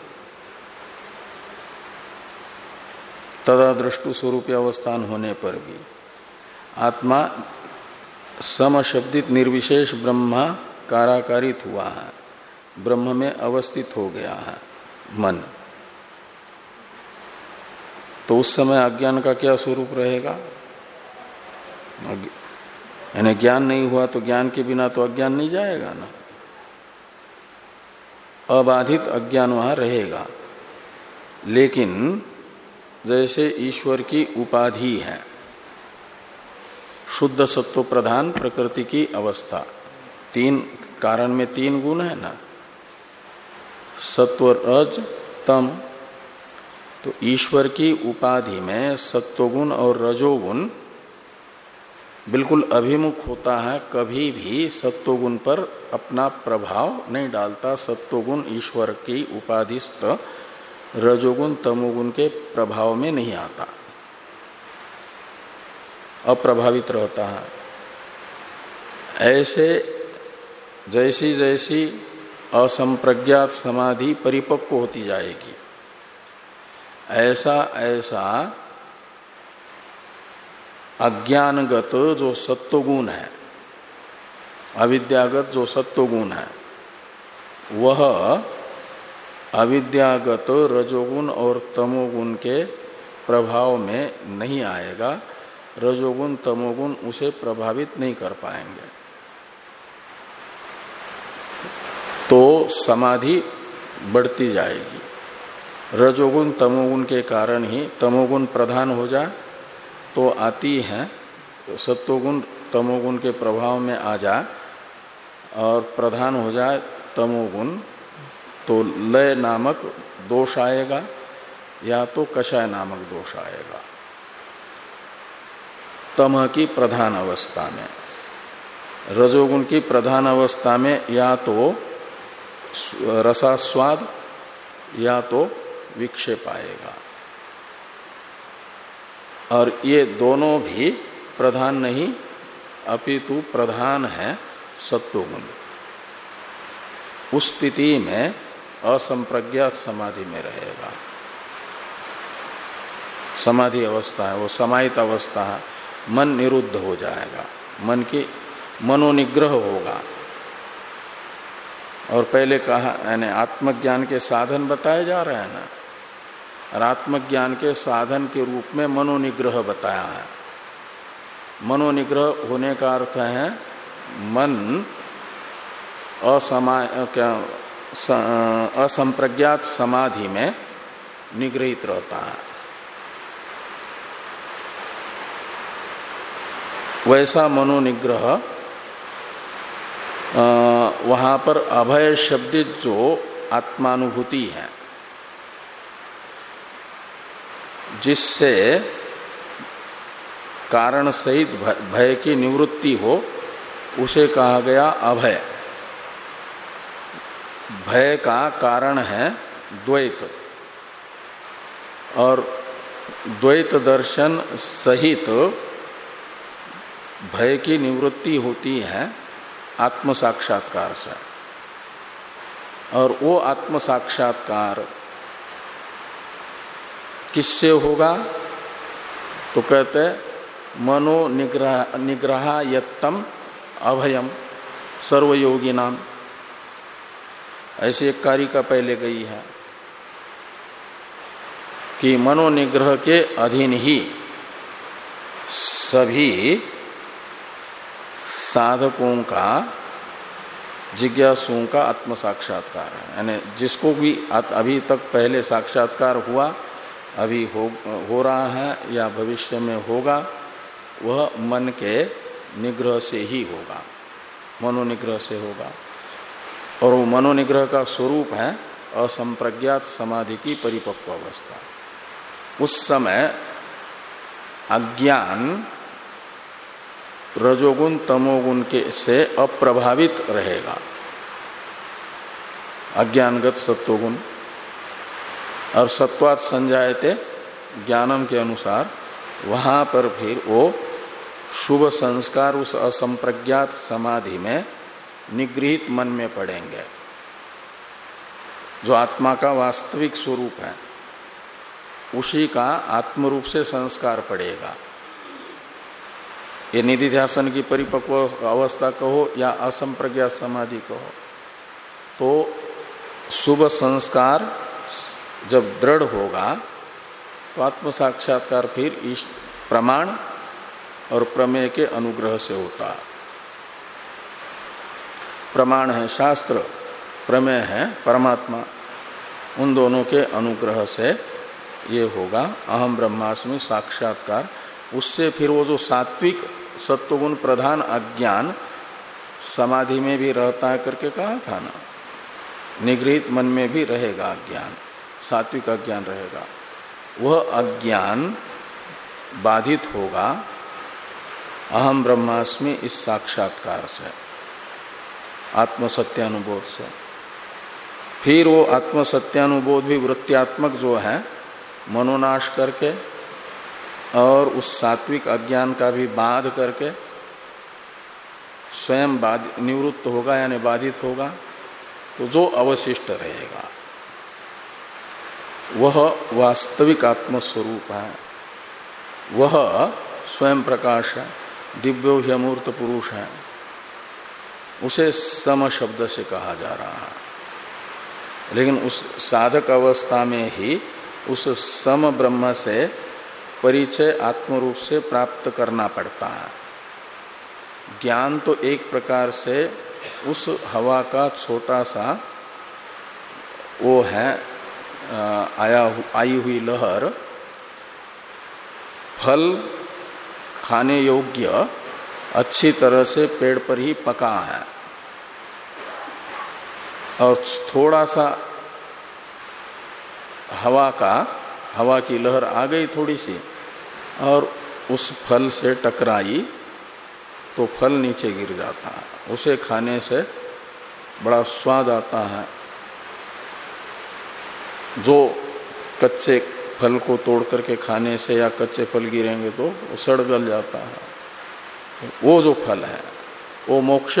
तदा दृष्टु स्वरूप अवस्थान होने पर भी आत्मा समशब्दित निर्विशेष ब्रह्मा काराकारित हुआ है, ब्रह्म में अवस्थित हो गया है मन। तो उस समय अज्ञान का क्या स्वरूप रहेगा? यानी ज्ञान नहीं हुआ तो ज्ञान के बिना तो अज्ञान नहीं जाएगा ना। अबाधित अज्ञान वहां रहेगा। लेकिन जैसे ईश्वर की उपाधि है, शुद्ध सत्व प्रधान प्रकृति की अवस्था, तीन कारण में तीन गुण है ना, सत्व रज तम। तो ईश्वर की उपाधि में सत्वगुण और रजोगुण बिल्कुल अभिमुख होता है, कभी भी सत्वगुण पर अपना प्रभाव नहीं डालता। सत्वगुण ईश्वर की उपाधिस्थ रजोगुण तमोगुण के प्रभाव में नहीं आता, अप्रभावित रहता है। ऐसे जैसी जैसी असंप्रज्ञात समाधि परिपक्व होती जाएगी, ऐसा ऐसा अज्ञानगत जो सत्वगुण है, अविद्यागत जो सत्वगुण है, वह अविद्यागत रजोगुण और तमोगुण के प्रभाव में नहीं आएगा। रजोगुण तमोगुण उसे प्रभावित नहीं कर पाएंगे। तो समाधि बढ़ती जाएगी। रजोगुण तमोगुण के कारण ही तमोगुण प्रधान हो जाए तो आती है, सत्वगुण तमोगुण के प्रभाव में आ जाए और प्रधान हो जाए तमोगुण, तो लय नामक दोष आएगा या तो कषाय नामक दोष आएगा। तम की प्रधान अवस्था में, रजोगुण की प्रधान अवस्था में या तो रसास्वाद या तो विक्षेप आएगा। और ये दोनों भी प्रधान नहीं, अपितु प्रधान है सत्वगुण। उस स्थिति में असंप्रज्ञात समाधि में रहेगा। समाधि अवस्था है वो, समाहित अवस्था है, मन निरुद्ध हो जाएगा, मन की मनोनिग्रह होगा। और पहले कहा यानी आत्मज्ञान के साधन बताए जा रहे हैं ना, और आत्मज्ञान के साधन के रूप में मनोनिग्रह बताया है। मनोनिग्रह होने का अर्थ है मन असमा क्या असंप्रज्ञात समाधि में निग्रहित रहता है। वैसा मनोनिग्रह वहां पर अभय शब्दित जो आत्मानुभूति है, जिससे कारण सहित भय की निवृत्ति हो, उसे कहा गया अभय। भय का कारण है द्वैत, और द्वैत दर्शन सहित भय की निवृत्ति होती है आत्म साक्षात्कार से। और वो आत्म साक्षात्कार किससे होगा? तो कहते मनो निग्रह निग्रह यत्तम अभयम सर्वयोगी नाम। ऐसी एक कारिका पहले गई है कि मनोनिग्रह के अधीन ही सभी साधकों का, जिज्ञासुओं का आत्म साक्षात्कार है। यानी जिसको भी अभी तक पहले साक्षात्कार हुआ, अभी हो, हो रहा है या भविष्य में होगा, वह मन के निग्रह से ही होगा, मनोनिग्रह से होगा। और वो मनोनिग्रह का स्वरूप है असंप्रज्ञात समाधि की परिपक्व अवस्था। उस समय अज्ञान रजोगुण तमोगुण के से अप्रभावित रहेगा, अज्ञानगत सत्वगुण। और सत्वात् संजायते ज्ञानम के अनुसार वहां पर फिर वो शुभ संस्कार उस असंप्रज्ञात समाधि में निगृहित मन में पड़ेंगे, जो आत्मा का वास्तविक स्वरूप है उसी का आत्म रूप से संस्कार पड़ेगा। ये निधिध्यासन की परिपक्व अवस्था कहो या असंप्रज्ञात समाधि कहो, तो शुभ संस्कार जब दृढ़ होगा तो आत्म साक्षात्कार फिर इस प्रमाण और प्रमेय के अनुग्रह से होता। प्रमाण है शास्त्र, प्रमेय है परमात्मा, उन दोनों के अनुग्रह से ये होगा अहम ब्रह्मास्मि साक्षात्कार। उससे फिर वो जो सात्विक सत्वगुण प्रधान अज्ञान समाधि में भी रहता है करके कहा था ना, निगृहित मन में भी रहेगा अज्ञान, सात्विक अज्ञान रहेगा, वह अज्ञान बाधित होगा अहम ब्रह्मास्मि इस साक्षात्कार से, आत्मसत्यानुबोध से। फिर वो आत्मसत्यानुबोध भी वृत्त्यात्मक जो है मनोनाश करके और उस सात्विक अज्ञान का भी बाध करके स्वयं निवृत्त होगा यानी बाधित होगा, तो जो अवशिष्ट रहेगा वह वास्तविक आत्मस्वरूप है, वह स्वयं प्रकाश है, दिव्यो ह्यमूर्त पुरुष है। उसे सम शब्द से कहा जा रहा है, लेकिन उस साधक अवस्था में ही उस सम ब्रह्म से परिचय आत्मरूप से प्राप्त करना पड़ता है। ज्ञान तो एक प्रकार से उस हवा का छोटा सा वो है आया आई हुई लहर, फल खाने योग्य अच्छी तरह से पेड़ पर ही पका है और थोड़ा सा हवा का हवा की लहर आ गई थोड़ी सी और उस फल से टकराई तो फल नीचे गिर जाता है, उसे खाने से बड़ा स्वाद आता है। जो कच्चे फल को तोड़ करके खाने से या कच्चे फल गिरेंगे तो वो सड़ गल जाता है। वो जो फल है वो मोक्ष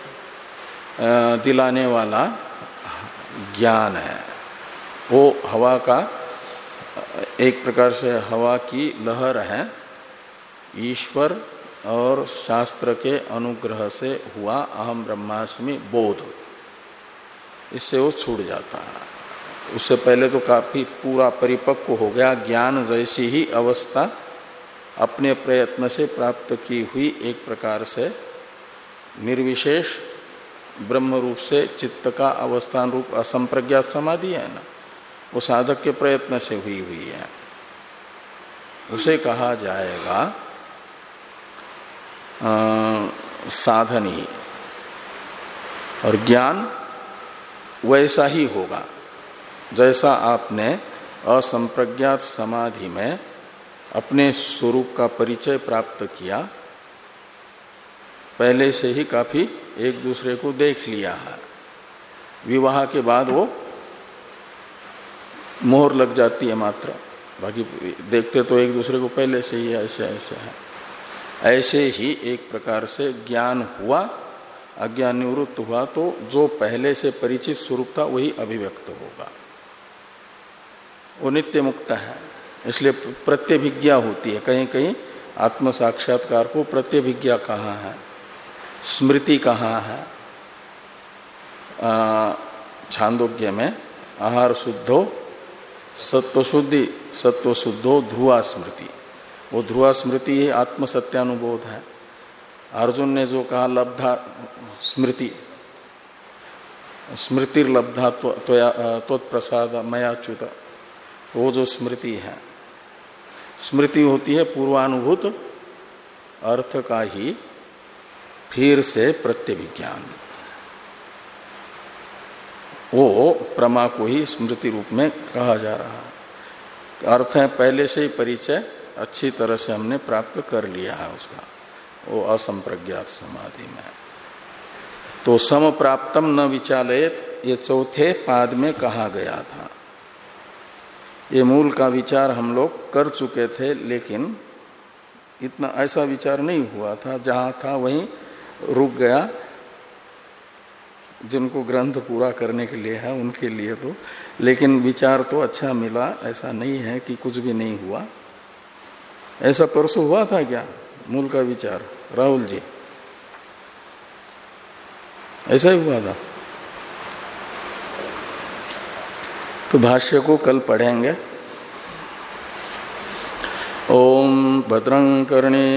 दिलाने वाला ज्ञान है। वो हवा का एक प्रकार से हवा की लहर है, ईश्वर और शास्त्र के अनुग्रह से हुआ अहम ब्रह्मास्मि बोध, इससे वो छूट जाता है। उससे पहले तो काफी पूरा परिपक्व हो गया, ज्ञान जैसी ही अवस्था अपने प्रयत्न से प्राप्त की हुई एक प्रकार से निर्विशेष ब्रह्म रूप से चित्त का अवस्थान रूप असंप्रज्ञात समाधि है ना, वो साधक के प्रयत्न से हुई हुई है, उसे कहा जाएगा आ, साधन ही। और ज्ञान वैसा ही होगा जैसा आपने असंप्रज्ञात समाधि में अपने स्वरूप का परिचय प्राप्त किया, पहले से ही काफी एक दूसरे को देख लिया है। विवाह के बाद वो मोहर लग जाती है मात्र, बाकी देखते तो एक दूसरे को पहले से ही ऐसे ऐसे है। ऐसे ही एक प्रकार से ज्ञान हुआ, अज्ञान निवृत्त हुआ तो जो पहले से परिचित स्वरूप था वही अभिव्यक्त होगा। वो नित्य मुक्त है, इसलिए प्रत्यभिज्ञा होती है। कहीं कहीं आत्म साक्षात्कार को प्रत्यभिज्ञा कहा है, स्मृति कहा है। छांदोग्य में आहार शुद्धो सत्व शुद्धि सत्व शुद्धो ध्रुवा स्मृति, वो ध्रुवा स्मृति ही आत्म सत्यानुबोध है। अर्जुन ने जो कहा लब्धा स्मृति, स्मृतिर्लब्धा त्वत्प्रसाद मयाच्युत, वो जो स्मृति है, स्मृति होती है पूर्वानुभूत अर्थ का ही फिर से प्रत्यभिज्ञान। वो प्रमा को ही स्मृति रूप में कहा जा रहा है। अर्थ है पहले से ही परिचय अच्छी तरह से हमने प्राप्त कर लिया है उसका, वो असंप्रज्ञात समाधि में। तो सम प्राप्तम न विचालयत, ये चौथे पाद में कहा गया था। ये मूल का विचार हम लोग कर चुके थे, लेकिन इतना ऐसा विचार नहीं हुआ था, जहां था वहीं रुक गया। जिनको ग्रंथ पूरा करने के लिए है उनके लिए तो, लेकिन विचार तो अच्छा मिला, ऐसा नहीं है कि कुछ भी नहीं हुआ। ऐसा परसों हुआ था क्या मूल का विचार राहुल जी? ऐसा ही हुआ था। तो भाष्य को कल पढ़ेंगे। ओम भद्रं कर्णे